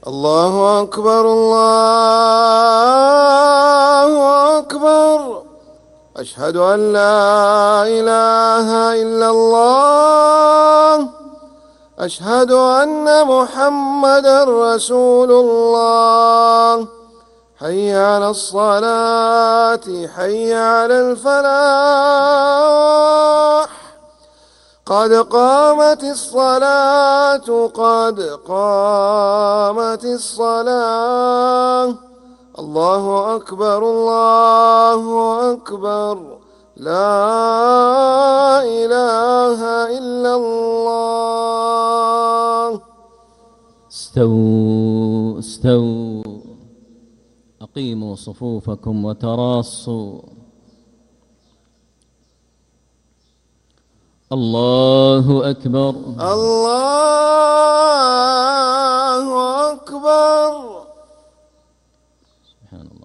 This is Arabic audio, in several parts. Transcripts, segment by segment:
الله أكبر الله أكبر. أشهد أن لا إله إلا الله. أشهد أن محمدا رسول الله. حي على الصلاة حي على الفلاح. قد قامت الصلاة قد قامت الصلاة. الله أكبر الله أكبر. لا إله إلا الله. استووا استووا، أقيموا صفوفكم وتراصوا. الله أكبر الله أكبر. سبحان الله.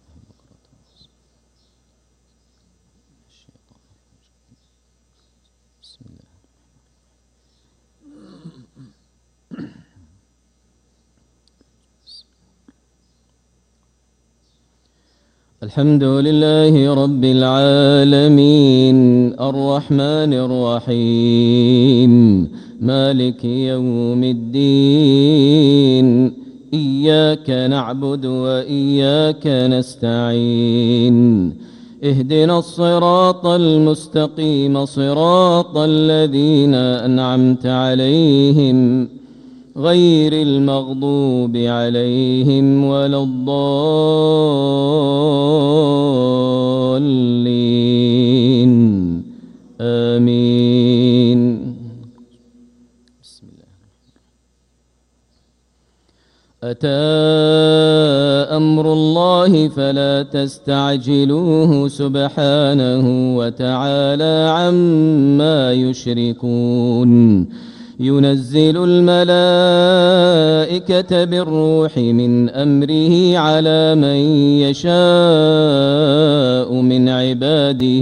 بسم الله. الحمد لله رب العالمين الرحمن الرحيم مالك يوم الدين. إياك نعبد وإياك نستعين. اهدنا الصراط المستقيم صراط الذين أنعمت عليهم غير المغضوب عليهم ولا الضالين. آمين. بسم الله. أتى أمر الله فلا تستعجلوه سبحانه وتعالى عما يشركون. ينزل الملائكة بالروح من أمره على من يشاء من عباده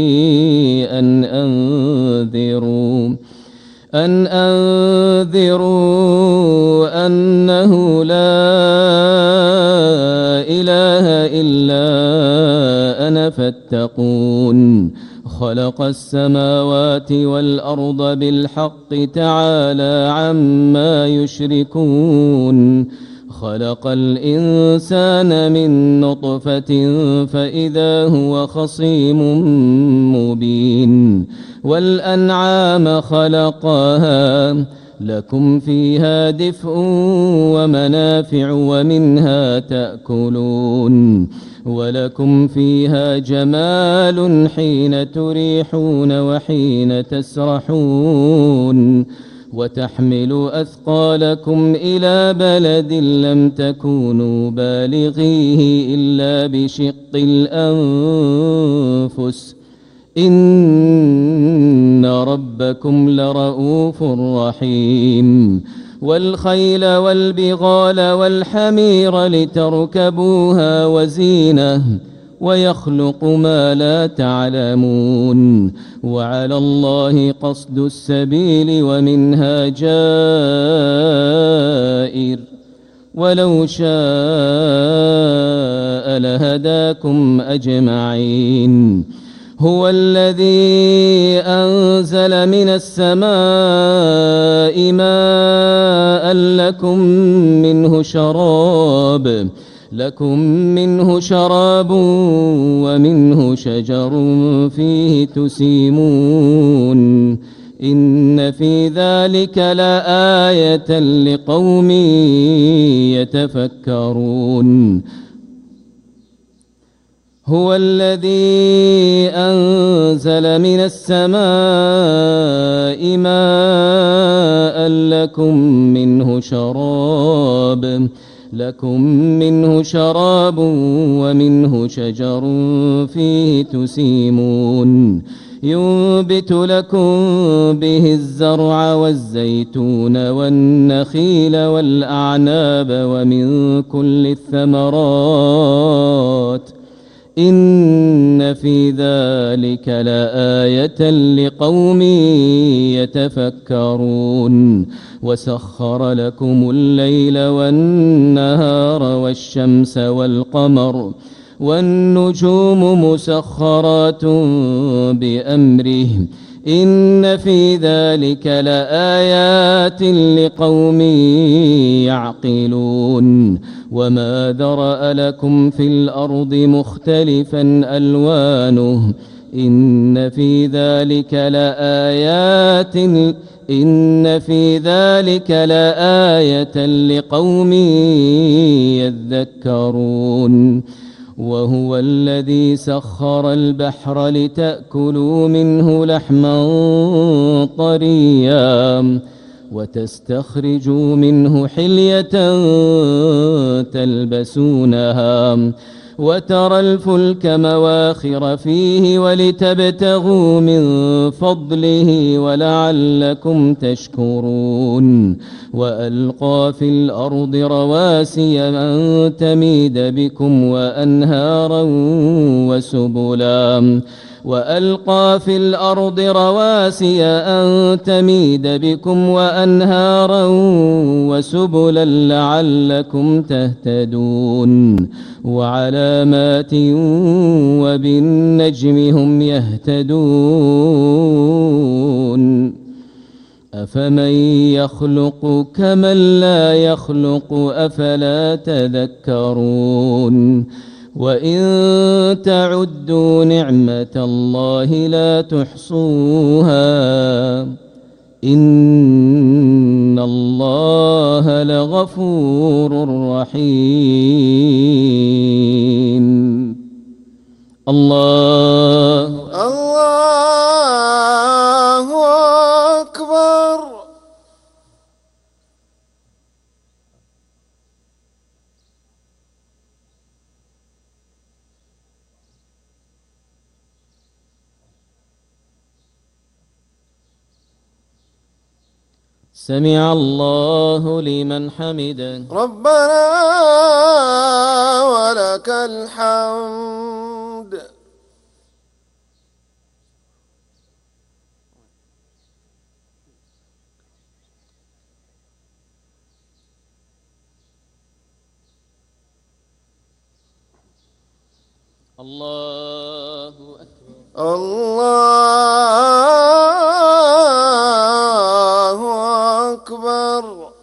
أن أنذروا أنه لا إله إلا أنا فاتقون. خلق السماوات والأرض بالحق تعالى عما يشركون. خلق الإنسان من نطفة فإذا هو خصيم مبين. والأنعام خلقها لكم فيها دفء ومنافع ومنها تأكلون. ولكم فيها جمال حين تريحون وحين تسرحون. وتحمل أثقالكم إلى بلد لم تكونوا بالغيه إلا بشق الأنفس. إن ربكم لرؤوف رحيم. والخيل والبغال والحمير لتركبوها وزينة ويخلق ما لا تعلمون. وعلى الله قصد السبيل ومنها جائر ولو شاء لهداكم أجمعين. هو الذي أنزل من السماء ماء لكم منه شراب ومنه شجر فيه تسيمون. إن في ذلك لآية لقوم يتفكرون. هو الذي أنزل من السماء ماء لكم منه شراب ومنه شجر فيه تسيمون. ينبت لكم به الزرع والزيتون والنخيل والأعناب ومن كل الثمرات إن في ذلك لآية لقوم يتفكرون وسخر لكم الليل والنهار والشمس والقمر والنجوم مسخرات بأمره إن في ذلك لآيات لقوم يعقلون وما ذرأ لكم في الأرض مختلفا ألوانه إن في ذلك لآية لقوم يذكرون وهو الذي سخر البحر لتأكلوا منه لحما طريا وتستخرجوا منه حلية تلبسونها وترى الفلك مواخر فيه ولتبتغوا من فضله ولعلكم تشكرون وألقى في الأرض رواسي أن تميد بكم وأنهارا وسبلا لعلكم تهتدون وعلامات وبالنجم هم يهتدون أفمن يخلق كمن لا يخلق أفلا تذكرون وإن تعدوا نعمة الله لا تحصوها إن الله لغفور رحيم الله أكبر. سمع الله لمن حمده ربنا ولك الحمد. الله أكبر. الله أكبر.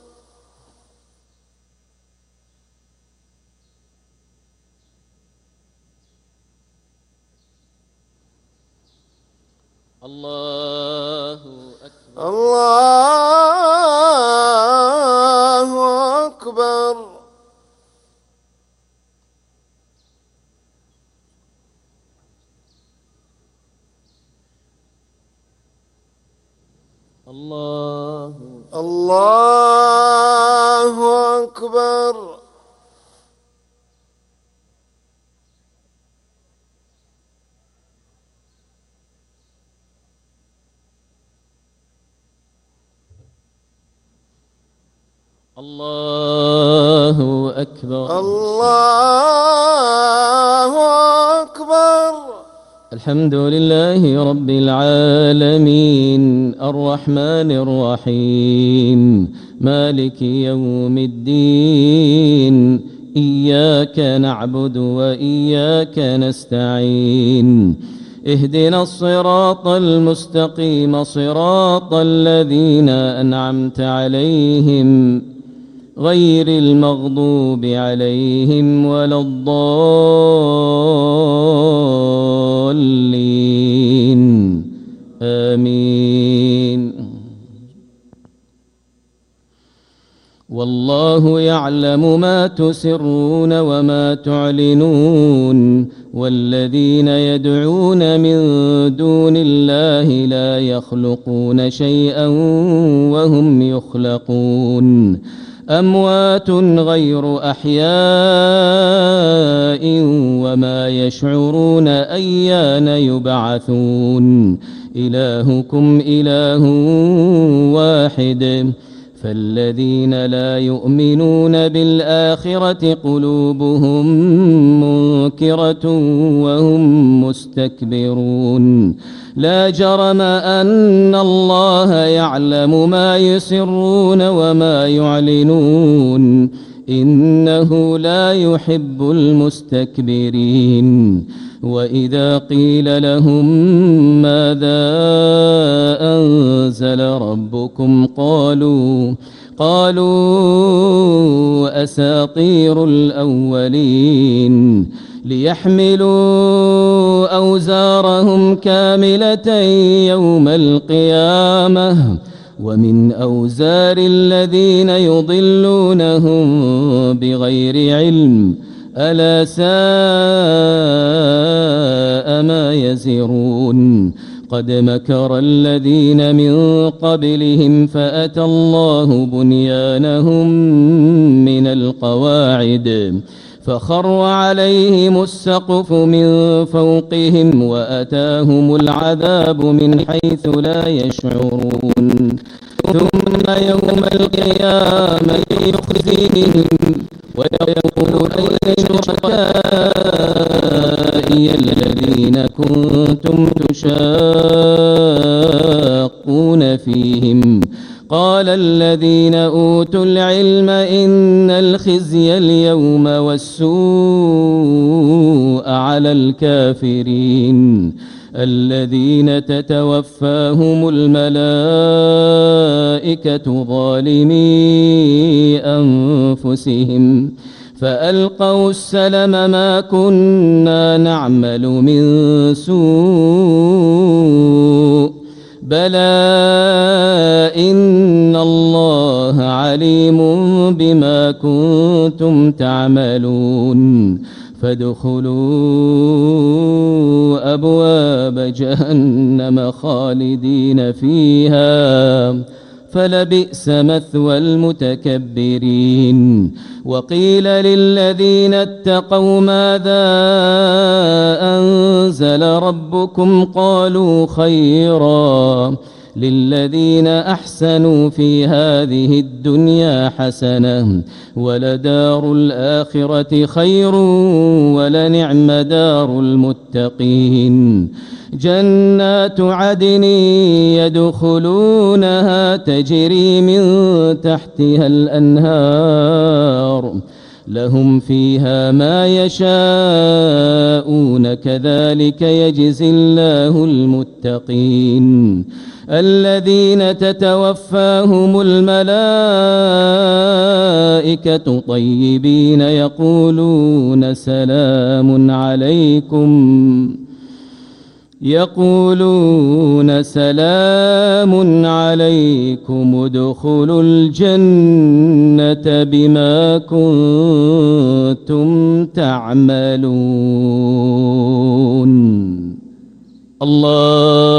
الله أكبر. الله أكبر. الله أكبر. الله أكبر. الله أكبر. الحمد لله رب العالمين الرحمن الرحيم مالك يوم الدين إياك نعبد وإياك نستعين اهدنا الصراط المستقيم صراط الذين أنعمت عليهم غير المغضوب عليهم ولا الضالين آمين. والله يعلم ما تسرون وما تعلنون والذين يدعون من دون الله لا يخلقون شيئا وهم يخلقون أموات غير أحياء وما يشعرون أيان يبعثون إلهكم إله واحد فالذين لا يؤمنون بالآخرة قلوبهم منكرة وهم مستكبرون لا جرم أن الله يعلم ما يسرون وما يعلنون إنه لا يحب المستكبرين وإذا قيل لهم ماذا أنزل ربكم قالوا أساطير الأولين ليحملوا أوزارهم كاملة يوم القيامة ومن أوزار الذين يضلونهم بغير علم ألا ساء ما يزرون قد مكر الذين من قبلهم فأتى الله بنيانهم من القواعد فخر عليهم السقف من فوقهم وأتاهم العذاب من حيث لا يشعرون ثم يوم القيامة يخزيهم ويقول أين شركائي الذين كنتم تشاقون فيهم قال الذين أوتوا العلم إن الخزي اليوم والسوء على الكافرين الذين تتوفاهم الملائكة ظالمي أنفسهم فألقوا السلم ما كنا نعمل من سوء بلى إن الله عليم بما كنتم تعملون فادخلوا أبواب جهنم خالدين فيها فلبئس مثوى المتكبرين وقيل للذين اتقوا ماذا أنزل ربكم قالوا خيرا للذين أحسنوا في هذه الدنيا حسنة ولدار الآخرة خير ولنعم دار المتقين جنات عدن يدخلونها تجري من تحتها الأنهار لهم فيها ما يشاءون كذلك يجزي الله المتقين الذين تتوفاهم الملائكة طيبين يقولون سلام عليكم ادخلوا الجنة بما كنتم تعملون الله